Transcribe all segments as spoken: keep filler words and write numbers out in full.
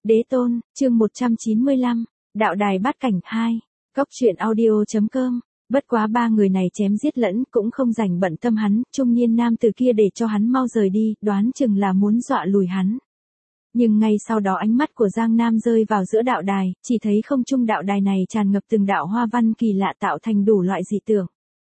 Đế tôn, chương một trăm chín mươi lăm, đạo đài bát cảnh hai, cốc truyện audio.com. Bất quá ba người này chém giết lẫn cũng không rảnh bận tâm hắn, trung niên nam từ kia để cho hắn mau rời đi, đoán chừng là muốn dọa lùi hắn. Nhưng ngay sau đó ánh mắt của Giang Nam rơi vào giữa đạo đài, chỉ thấy không trung đạo đài này tràn ngập từng đạo hoa văn kỳ lạ tạo thành đủ loại dị tượng.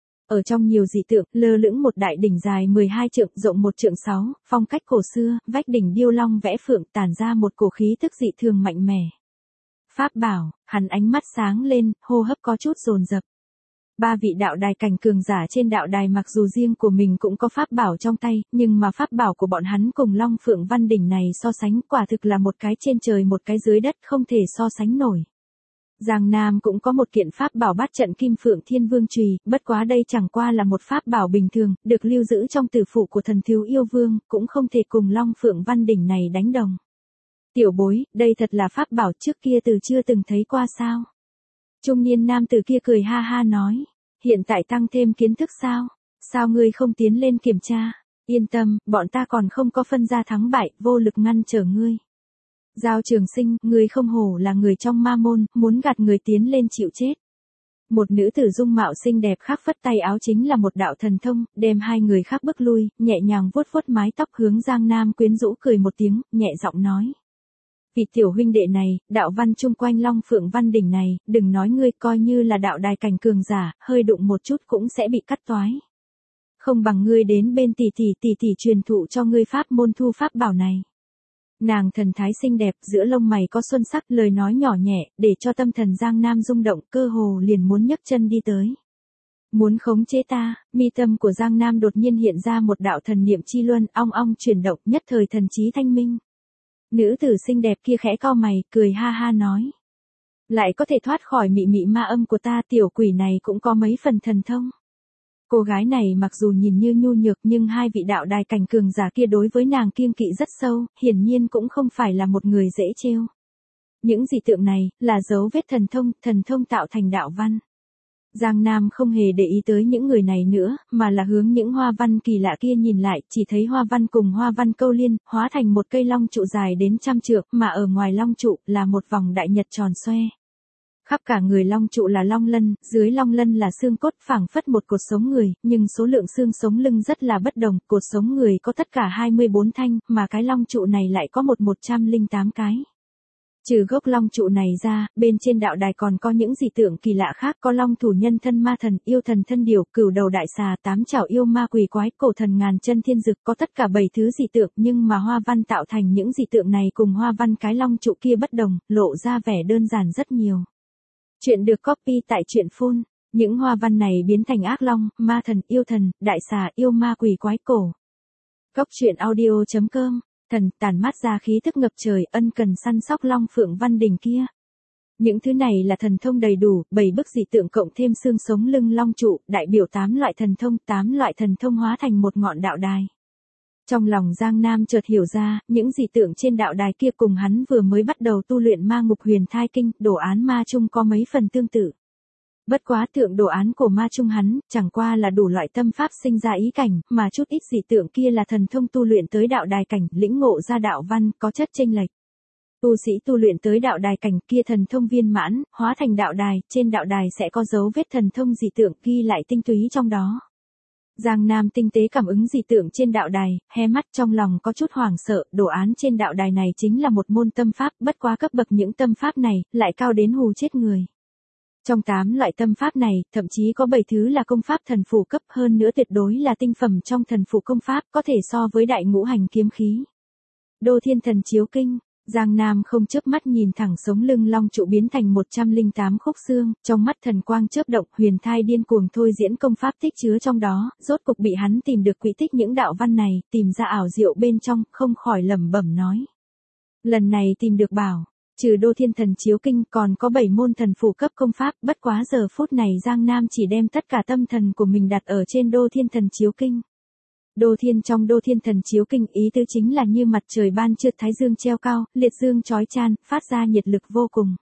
Ở trong nhiều dị tượng, lơ lửng một đại đỉnh dài mười hai trượng, rộng một trượng sáu, phong cách cổ xưa, vách đỉnh điêu long vẽ phượng tản ra một cổ khí tức dị thường mạnh mẽ. Pháp bảo, hắn ánh mắt sáng lên, hô hấp có chút dồn dập. Ba vị đạo đài cảnh cường giả trên đạo đài mặc dù riêng của mình cũng có pháp bảo trong tay, nhưng mà pháp bảo của bọn hắn cùng Long Phượng Văn Đỉnh này so sánh quả thực là một cái trên trời một cái dưới đất, không thể so sánh nổi. Giang Nam cũng có một kiện pháp bảo bát trận Kim Phượng Thiên Vương Chùy, bất quá đây chẳng qua là một pháp bảo bình thường, được lưu giữ trong tử phụ của thần thiếu yêu vương, cũng không thể cùng Long Phượng Văn Đỉnh này đánh đồng. Tiểu bối, đây thật là pháp bảo trước kia từ chưa từng thấy qua sao? Trung niên nam từ kia cười ha ha nói, hiện tại tăng thêm kiến thức sao? Sao ngươi không tiến lên kiểm tra? Yên tâm, bọn ta còn không có phân ra thắng bại, vô lực ngăn trở ngươi. Giao Trường Sinh, ngươi không hổ là người trong ma môn, muốn gạt người tiến lên chịu chết. Một nữ tử dung mạo xinh đẹp khác phất tay áo chính là một đạo thần thông, đem hai người khác bước lui, nhẹ nhàng vuốt vuốt mái tóc hướng Giang Nam quyến rũ cười một tiếng, nhẹ giọng nói. Vị tiểu huynh đệ này, đạo văn chung quanh Long Phượng Văn Đỉnh này, đừng nói ngươi coi như là đạo đài cảnh cường giả, hơi đụng một chút cũng sẽ bị cắt toái. Không bằng ngươi đến bên tỷ tỷ tỷ tỷ truyền thụ cho ngươi pháp môn thu pháp bảo này. Nàng thần thái xinh đẹp, giữa lông mày có xuân sắc, lời nói nhỏ nhẹ, để cho tâm thần Giang Nam rung động, cơ hồ liền muốn nhấc chân đi tới. Muốn khống chế ta, mi tâm của Giang Nam đột nhiên hiện ra một đạo thần niệm chi luân, ong ong chuyển động, nhất thời thần trí thanh minh. Nữ tử xinh đẹp kia khẽ cau mày, cười ha ha nói. Lại có thể thoát khỏi mị mị ma âm của ta, tiểu quỷ này cũng có mấy phần thần thông. Cô gái này mặc dù nhìn như nhu nhược nhưng hai vị đạo đài cảnh cường giả kia đối với nàng kiêng kỵ rất sâu, hiển nhiên cũng không phải là một người dễ trêu. Những dị tượng này, là dấu vết thần thông, thần thông tạo thành đạo văn. Giang Nam không hề để ý tới những người này nữa, mà là hướng những hoa văn kỳ lạ kia nhìn lại, chỉ thấy hoa văn cùng hoa văn câu liên, hóa thành một cây long trụ dài đến trăm trượng, mà ở ngoài long trụ, là một vòng đại nhật tròn xoe. Khắp cả người long trụ là long lân, dưới long lân là xương cốt phảng phất một cột sống người, nhưng số lượng xương sống lưng rất là bất đồng, cột sống người có tất cả hai mươi bốn thanh, mà cái long trụ này lại có một một trăm lẻ tám cái. Trừ gốc long trụ này ra, bên trên đạo đài còn có những dị tượng kỳ lạ khác, có long thủ nhân thân ma thần, yêu thần thân điểu, cửu đầu đại xà, tám chảo yêu ma quỷ quái, cổ thần ngàn chân thiên dực, có tất cả bảy thứ dị tượng, nhưng mà hoa văn tạo thành những dị tượng này cùng hoa văn cái long trụ kia bất đồng, lộ ra vẻ đơn giản rất nhiều. Chuyện được copy tại truyện phun, những hoa văn này biến thành ác long, ma thần, yêu thần, đại xà, yêu ma quỷ quái cổ. Cốc truyện audio.com. Thần tản mát ra khí thức ngập trời, ân cần săn sóc Long Phượng Văn Đỉnh kia. Những thứ này là thần thông đầy đủ, bảy bức dị tượng cộng thêm xương sống lưng long trụ, đại biểu tám loại thần thông, tám loại thần thông hóa thành một ngọn đạo đài. Trong lòng Giang Nam chợt hiểu ra, những dị tượng trên đạo đài kia cùng hắn vừa mới bắt đầu tu luyện ma ngục huyền thai kinh, đồ án ma chung có mấy phần tương tự. Bất quá tượng đồ án của ma chung hắn, chẳng qua là đủ loại tâm pháp sinh ra ý cảnh, mà chút ít dị tượng kia là thần thông tu luyện tới đạo đài cảnh, lĩnh ngộ ra đạo văn, có chất chênh lệch. Tu sĩ tu luyện tới đạo đài cảnh kia thần thông viên mãn, hóa thành đạo đài, trên đạo đài sẽ có dấu vết thần thông dị tượng ghi lại tinh túy trong đó. Giang Nam tinh tế cảm ứng dị tượng trên đạo đài, hé mắt trong lòng có chút hoảng sợ, đồ án trên đạo đài này chính là một môn tâm pháp, bất quá cấp bậc những tâm pháp này, lại cao đến hù chết người. Trong tám loại tâm pháp này, thậm chí có bảy thứ là công pháp thần phù cấp, hơn nữa tuyệt đối là tinh phẩm trong thần phù công pháp, có thể so với đại ngũ hành kiếm khí. Đô Thiên Thần Chiếu Kinh, Giang Nam không chớp mắt nhìn thẳng sống lưng long trụ biến thành một trăm lẻ tám khúc xương, trong mắt thần quang chớp động, huyền thai điên cuồng thôi diễn công pháp tích chứa trong đó, rốt cục bị hắn tìm được quỹ tích những đạo văn này, tìm ra ảo diệu bên trong, không khỏi lẩm bẩm nói. Lần này tìm được bảo. Trừ Đô Thiên Thần Chiếu Kinh còn có bảy môn thần phù cấp công pháp, bất quá giờ phút này Giang Nam chỉ đem tất cả tâm thần của mình đặt ở trên Đô Thiên Thần Chiếu Kinh. Đô Thiên trong Đô Thiên Thần Chiếu Kinh ý tứ chính là như mặt trời ban trưa thái dương treo cao, liệt dương chói chan, phát ra nhiệt lực vô cùng.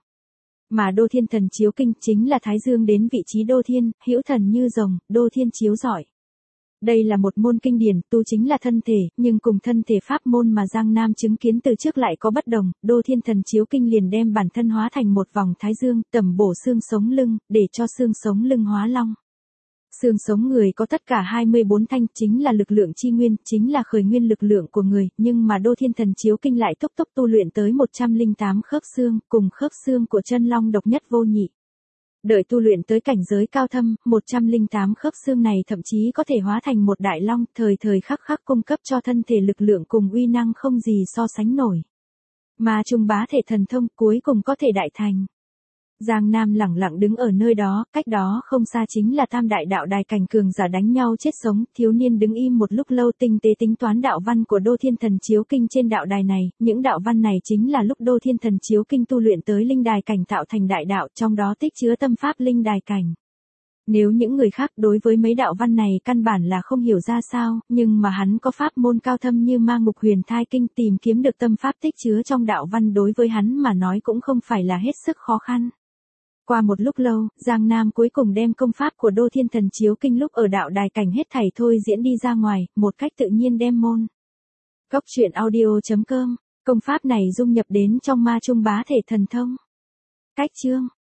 Mà Đô Thiên Thần Chiếu Kinh chính là thái dương đến vị trí Đô Thiên, hữu thần như rồng, Đô Thiên chiếu rọi. Đây là một môn kinh điển, tu chính là thân thể, nhưng cùng thân thể pháp môn mà Giang Nam chứng kiến từ trước lại có bất đồng, Đô Thiên Thần Chiếu Kinh liền đem bản thân hóa thành một vòng thái dương, tẩm bổ xương sống lưng, để cho xương sống lưng hóa long. Xương sống người có tất cả hai mươi bốn thanh, chính là lực lượng chi nguyên, chính là khởi nguyên lực lượng của người, nhưng mà Đô Thiên Thần Chiếu Kinh lại tốc tốc tu luyện tới một trăm lẻ tám khớp xương, cùng khớp xương của chân long độc nhất vô nhị. Đợi tu luyện tới cảnh giới cao thâm, một trăm lẻ tám khớp xương này thậm chí có thể hóa thành một đại long, thời thời khắc khắc cung cấp cho thân thể lực lượng cùng uy năng không gì so sánh nổi. Mà trung bá thể thần thông cuối cùng có thể đại thành. Giang Nam lẳng lặng đứng ở nơi đó, cách đó không xa chính là tam đại đạo đài cảnh cường giả đánh nhau chết sống, thiếu niên đứng im một lúc lâu tinh tế tính toán đạo văn của Đô Thiên Thần Chiếu Kinh trên đạo đài này, những đạo văn này chính là lúc Đô Thiên Thần Chiếu Kinh tu luyện tới linh đài cảnh tạo thành đại đạo, trong đó tích chứa tâm pháp linh đài cảnh. Nếu những người khác đối với mấy đạo văn này căn bản là không hiểu ra sao, nhưng mà hắn có pháp môn cao thâm như Ma Ngục Huyền Thai Kinh, tìm kiếm được tâm pháp tích chứa trong đạo văn đối với hắn mà nói cũng không phải là hết sức khó khăn. Qua một lúc lâu, Giang Nam cuối cùng đem công pháp của Đô Thiên Thần Chiếu Kinh lúc ở đạo đài cảnh hết thảy thôi diễn đi ra ngoài, một cách tự nhiên đem môn. Cốc truyện audio chấm com, công pháp này dung nhập đến trong ma trung bá thể thần thông. Cách chương